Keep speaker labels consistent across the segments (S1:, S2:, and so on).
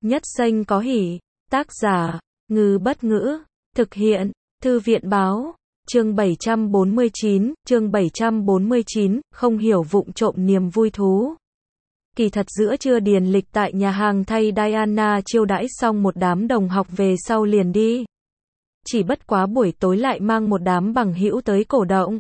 S1: Nhất Xanh có hỉ. Tác giả, Ngư Bất Ngữ. Thực hiện, Thư viện Báo. Chương 749, không hiểu vụng trộm niềm vui thú. Kỳ thật giữa trưa Điền Lịch tại nhà hàng thay Diana chiêu đãi xong một đám đồng học về sau liền đi. Chỉ bất quá buổi tối lại mang một đám bằng hữu tới cổ động.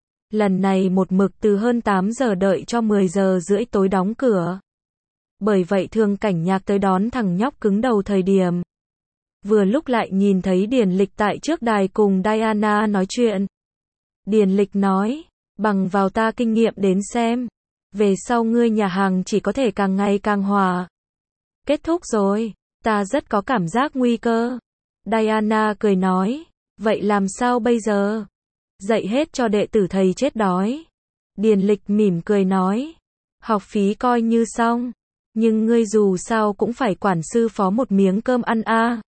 S1: Lần này một mực từ hơn 8 giờ đợi cho 10 giờ rưỡi tối đóng cửa. Bởi vậy Thường Cảnh Nhạc tới đón thằng nhóc cứng đầu thời điểm. Vừa lúc lại nhìn thấy Điền Lịch tại trước đài cùng Diana nói chuyện. Điền Lịch nói, bằng vào ta kinh nghiệm đến xem. Về sau ngươi nhà hàng chỉ có thể càng ngày càng hòa. Kết thúc rồi, ta rất có cảm giác nguy cơ. Diana cười nói, vậy làm sao bây giờ? Dạy hết cho đệ tử thầy chết đói. Điền Lịch mỉm cười nói, học phí coi như xong, nhưng ngươi dù sao cũng phải quản sư phó một miếng cơm ăn a.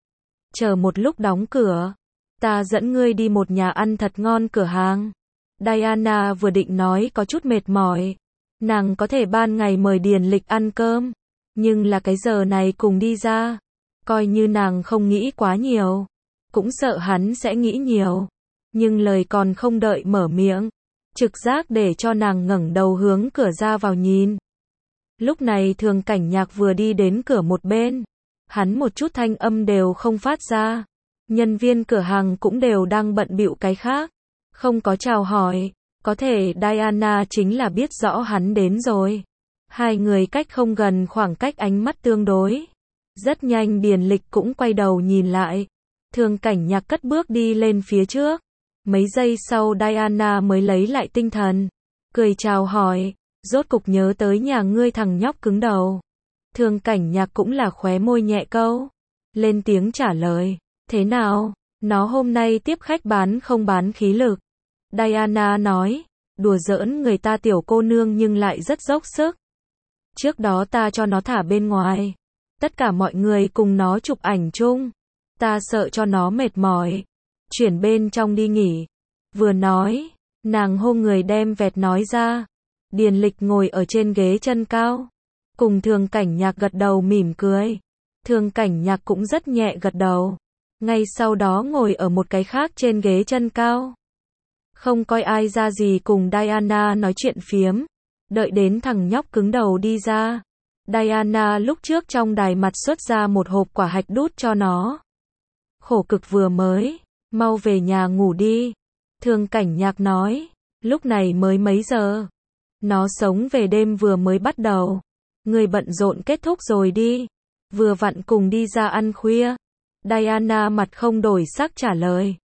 S1: Chờ một lúc đóng cửa, ta dẫn ngươi đi một nhà ăn thật ngon cửa hàng. Diana vừa định nói có chút mệt mỏi. Nàng có thể ban ngày mời Điền Lịch ăn cơm, nhưng là cái giờ này cùng đi ra. Coi như nàng không nghĩ quá nhiều, cũng sợ hắn sẽ nghĩ nhiều. Nhưng lời còn không đợi mở miệng, trực giác để cho nàng ngẩng đầu hướng cửa ra vào nhìn. Lúc này Thường Cảnh Nhạc vừa đi đến cửa một bên. Hắn một chút thanh âm đều không phát ra. Nhân viên cửa hàng cũng đều đang bận bịu cái khác. Không có chào hỏi. Có thể Diana chính là biết rõ hắn đến rồi. Hai người cách không gần, khoảng cách ánh mắt tương đối. Rất nhanh Điền Lịch cũng quay đầu nhìn lại. Thường Cảnh Nhạc cất bước đi lên phía trước. Mấy giây sau Diana mới lấy lại tinh thần. Cười chào hỏi, rốt cục nhớ tới nhà ngươi thằng nhóc cứng đầu. Thường Cảnh Nhạc cũng là khóe môi nhẹ câu. Lên tiếng trả lời, thế nào, nó hôm nay tiếp khách bán không bán khí lực. Diana nói, đùa giỡn người ta tiểu cô nương nhưng lại rất dốc sức. Trước đó ta cho nó thả bên ngoài. Tất cả mọi người cùng nó chụp ảnh chung. Ta sợ cho nó mệt mỏi. Chuyển bên trong đi nghỉ. Vừa nói, nàng hô người đem vẹt nói ra. Điền Lịch ngồi ở trên ghế chân cao. Cùng Thường Cảnh Nhạc gật đầu mỉm cười. Thường Cảnh Nhạc cũng rất nhẹ gật đầu. Ngay sau đó ngồi ở một cái khác trên ghế chân cao. Không coi ai ra gì cùng Diana nói chuyện phiếm. Đợi đến thằng nhóc cứng đầu đi ra. Diana lúc trước trong đài mặt xuất ra một hộp quả hạch đút cho nó. Khổ cực vừa mới, mau về nhà ngủ đi. Thường Cảnh Nhạc nói, lúc này mới mấy giờ. Nó sống về đêm vừa mới bắt đầu. Người bận rộn kết thúc rồi đi. Vừa vặn cùng đi ra ăn khuya. Diana mặt không đổi sắc trả lời.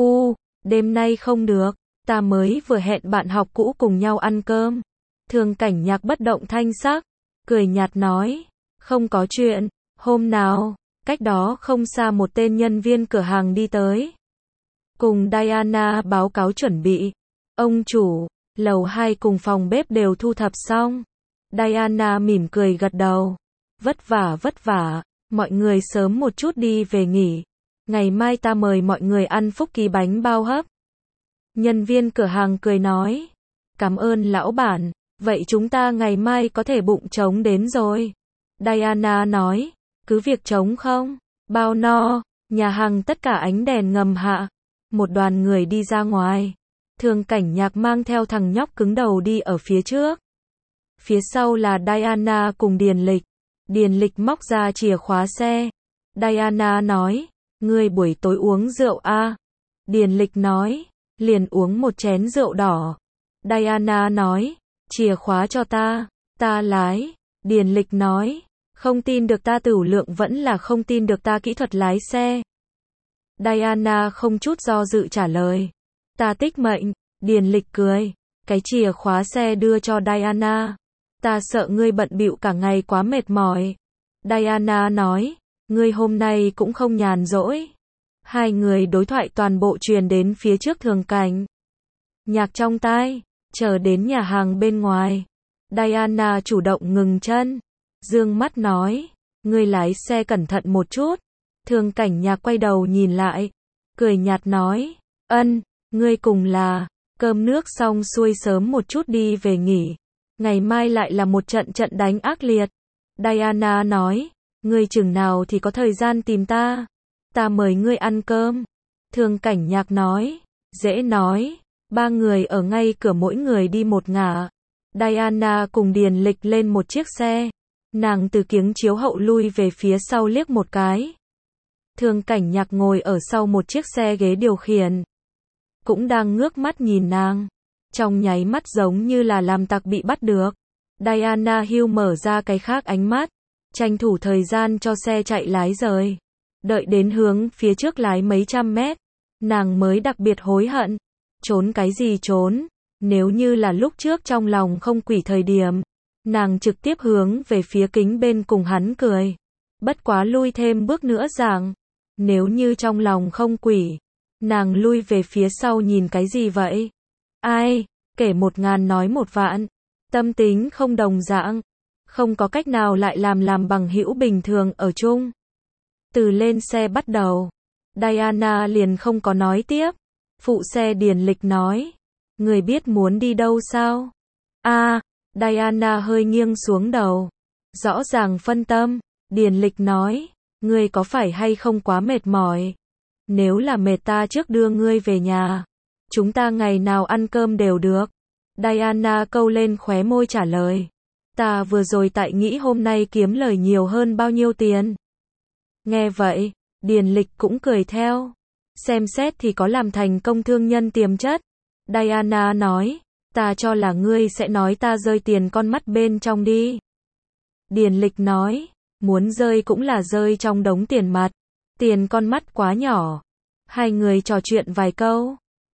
S1: Đêm nay không được. Ta mới vừa hẹn bạn học cũ cùng nhau ăn cơm. Thường Cảnh Nhạc bất động thanh sắc. Cười nhạt nói. Không có chuyện. Hôm nào, cách đó không xa một tên nhân viên cửa hàng đi tới. Cùng Diana báo cáo chuẩn bị. Ông chủ, lầu 2 cùng phòng bếp đều thu thập xong. Diana mỉm cười gật đầu. Vất vả, mọi người sớm một chút đi về nghỉ. Ngày mai ta mời mọi người ăn Phúc Kỳ bánh bao hấp. Nhân viên cửa hàng cười nói. Cảm ơn lão bản, vậy chúng ta ngày mai có thể bụng trống đến rồi. Diana nói, cứ việc trống không, bao no. Nhà hàng tất cả ánh đèn ngầm hạ. Một đoàn người đi ra ngoài. Thường Cảnh Nhạc mang theo thằng nhóc cứng đầu đi ở phía trước. Phía sau là Diana cùng Điền Lịch. Điền Lịch móc ra chìa khóa xe. Diana nói, ngươi buổi tối uống rượu a? Điền Lịch nói, liền uống một chén rượu đỏ. Diana nói, chìa khóa cho ta lái. Điền Lịch nói, không tin được ta tửu lượng vẫn là không tin được ta kỹ thuật lái xe. Diana không chút do dự trả lời, ta tích mệnh. Điền Lịch cười, cái chìa khóa xe đưa cho Diana. Ta sợ ngươi bận bịu cả ngày quá mệt mỏi. Diana nói, ngươi hôm nay cũng không nhàn rỗi. Hai người đối thoại toàn bộ truyền đến phía trước Thường Cảnh Nhạc trong tai. Chờ đến nhà hàng bên ngoài, Diana chủ động ngừng chân, dương mắt nói, ngươi lái xe cẩn thận một chút. Thường Cảnh Nhạc quay đầu nhìn lại, cười nhạt nói, ngươi cùng là, cơm nước xong xuôi sớm một chút đi về nghỉ. Ngày mai lại là một trận đánh ác liệt. Diana nói, Ngươi chừng nào thì có thời gian tìm ta? Ta mời ngươi ăn cơm. Thương Cảnh Nhạc nói. Dễ nói. Ba người ở ngay cửa mỗi người đi một ngả. Diana cùng Điền Lịch lên một chiếc xe. Nàng từ kiếng chiếu hậu lui về phía sau liếc một cái. Thương Cảnh Nhạc ngồi ở sau một chiếc xe ghế điều khiển. Cũng đang ngước mắt nhìn nàng. Trong nháy mắt giống như là làm tặc bị bắt được. Diana Hill mở ra cái khác ánh mắt. Tranh thủ thời gian cho xe chạy lái rời. Đợi đến hướng phía trước lái mấy trăm mét. Nàng mới đặc biệt hối hận. Trốn cái gì trốn? Nếu như là lúc trước trong lòng không quỷ thời điểm. Nàng trực tiếp hướng về phía kính bên cùng hắn cười. Bất quá lui thêm bước nữa rằng. Nếu như trong lòng không quỷ. Nàng lui về phía sau nhìn cái gì vậy? Ai? Kể 1000 nói 1 vạn. Tâm tính không đồng dạng. Không có cách nào lại làm bằng hữu bình thường ở chung. Từ lên xe bắt đầu. Diana liền không có nói tiếp. Phụ xe Điền Lịch nói. Người biết muốn đi đâu sao? Diana hơi nghiêng xuống đầu. Rõ ràng phân tâm. Điền Lịch nói. Ngươi có phải hay không quá mệt mỏi? Nếu là mệt ta trước đưa ngươi về nhà. Chúng ta ngày nào ăn cơm đều được. Diana câu lên khóe môi trả lời. Ta vừa rồi tại nghĩ hôm nay kiếm lời nhiều hơn bao nhiêu tiền. Nghe vậy, Điền Lịch cũng cười theo. Xem xét thì có làm thành công thương nhân tiềm chất. Diana nói. Ta cho là ngươi sẽ nói ta rơi tiền con mắt bên trong đi. Điền Lịch nói. Muốn rơi cũng là rơi trong đống tiền mặt. Tiền con mắt quá nhỏ. Hai người trò chuyện vài câu.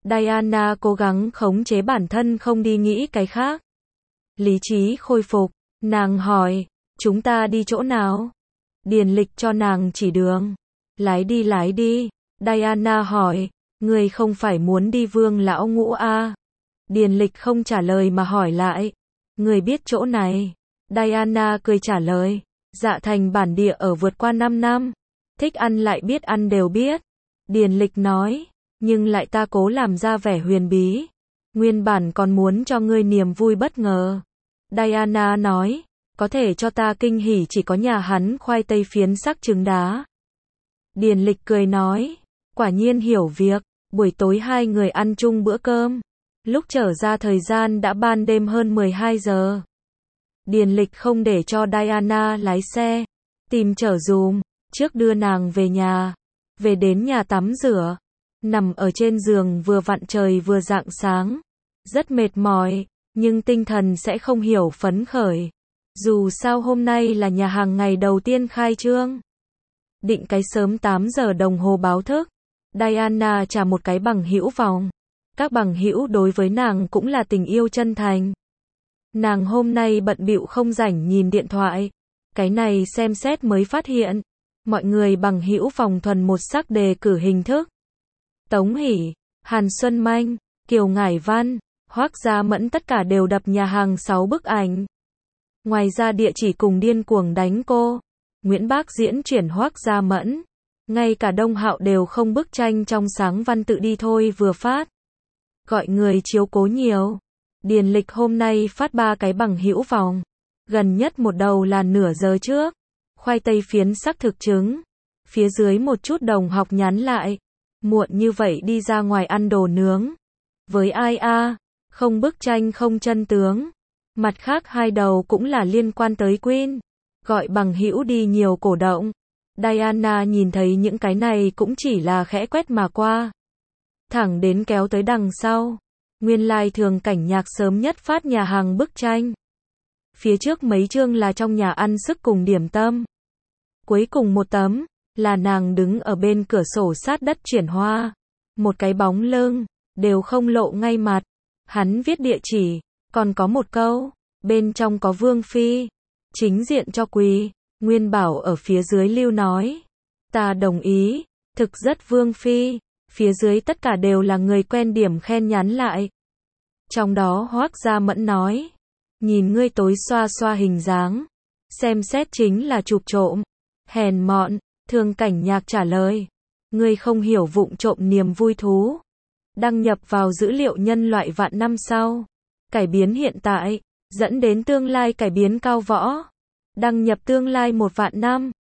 S1: Diana cố gắng khống chế bản thân không đi nghĩ cái khác. Lý trí khôi phục. Nàng hỏi. Chúng ta đi chỗ nào? Điền Lịch cho nàng chỉ đường. Lái đi. Diana hỏi. Người không phải muốn đi Vương Lão Ngũ à? Điền Lịch không trả lời mà hỏi lại. Người biết chỗ này? Diana cười trả lời. Dạ thành bản địa ở vượt qua 5 năm. Thích ăn lại biết ăn đều biết. Điền Lịch nói. Nhưng lại ta cố làm ra vẻ huyền bí. Nguyên bản còn muốn cho ngươi niềm vui bất ngờ. Diana nói. Có thể cho ta kinh hỉ chỉ có nhà hắn khoai tây phiến sắc trứng đá. Điền Lịch cười nói. Quả nhiên hiểu việc. Buổi tối hai người ăn chung bữa cơm. Lúc trở ra thời gian đã ban đêm hơn 12 giờ. Điền Lịch không để cho Diana lái xe. Tìm chở dùm. Trước đưa nàng về nhà. Về đến nhà tắm rửa. Nằm ở trên giường vừa vặn trời vừa rạng sáng. Rất mệt mỏi. Nhưng tinh thần sẽ không hiểu phấn khởi. Dù sao hôm nay là nhà hàng ngày đầu tiên khai trương. Định cái sớm 8 giờ đồng hồ báo thức. Diana trả một cái bằng hữu vòng. Các bằng hữu đối với nàng cũng là tình yêu chân thành. Nàng hôm nay bận bịu không rảnh nhìn điện thoại. Cái này xem xét mới phát hiện. Mọi người bằng hữu vòng thuần một sắc đề cử hình thức. Tống Hỷ, Hàn Xuân Manh, Kiều Ngải Văn, Hoác Gia Mẫn tất cả đều đập nhà hàng 6 bức ảnh. Ngoài ra địa chỉ cùng điên cuồng đánh cô. Nguyễn Bác diễn chuyển Hoác Gia Mẫn. Ngay cả Đông Hạo đều không bức tranh trong sáng văn tự đi thôi vừa phát. Gọi người chiếu cố nhiều. Điền Lịch hôm nay phát 3 cái bằng hữu vòng. Gần nhất một đầu là nửa giờ trước. Khoai tây phiến sắc thực trứng. Phía dưới một chút đồng học nhắn lại. Muộn như vậy đi ra ngoài ăn đồ nướng. Với ai a? Không bức tranh không chân tướng. Mặt khác hai đầu cũng là liên quan tới Queen. Gọi bằng hữu đi nhiều cổ động. Diana nhìn thấy những cái này cũng chỉ là khẽ quét mà qua. Thẳng đến kéo tới đằng sau. Nguyên lai Thường Cảnh Nhạc sớm nhất phát nhà hàng bức tranh. Phía trước mấy chương là trong nhà ăn sức cùng điểm tâm. Cuối cùng một tấm, là nàng đứng ở bên cửa sổ sát đất chuyển hoa. Một cái bóng lưng, đều không lộ ngay mặt. Hắn viết địa chỉ, còn có một câu, bên trong có Vương Phi. Chính diện cho quỳ, Nguyên Bảo ở phía dưới lưu nói. Ta đồng ý, thực rất Vương Phi. Phía dưới tất cả đều là người quen điểm khen nhắn lại. Trong đó Hoác Gia Mẫn nói. Nhìn ngươi tối xoa xoa hình dáng. Xem xét chính là chụp trộm. Hèn mọn, Thường Cảnh Nhạc trả lời. Ngươi không hiểu vụng trộm niềm vui thú. Đăng nhập vào dữ liệu nhân loại vạn năm sau. Cải biến hiện tại, dẫn đến tương lai cải biến cao võ. Đăng nhập tương lai 1 vạn năm.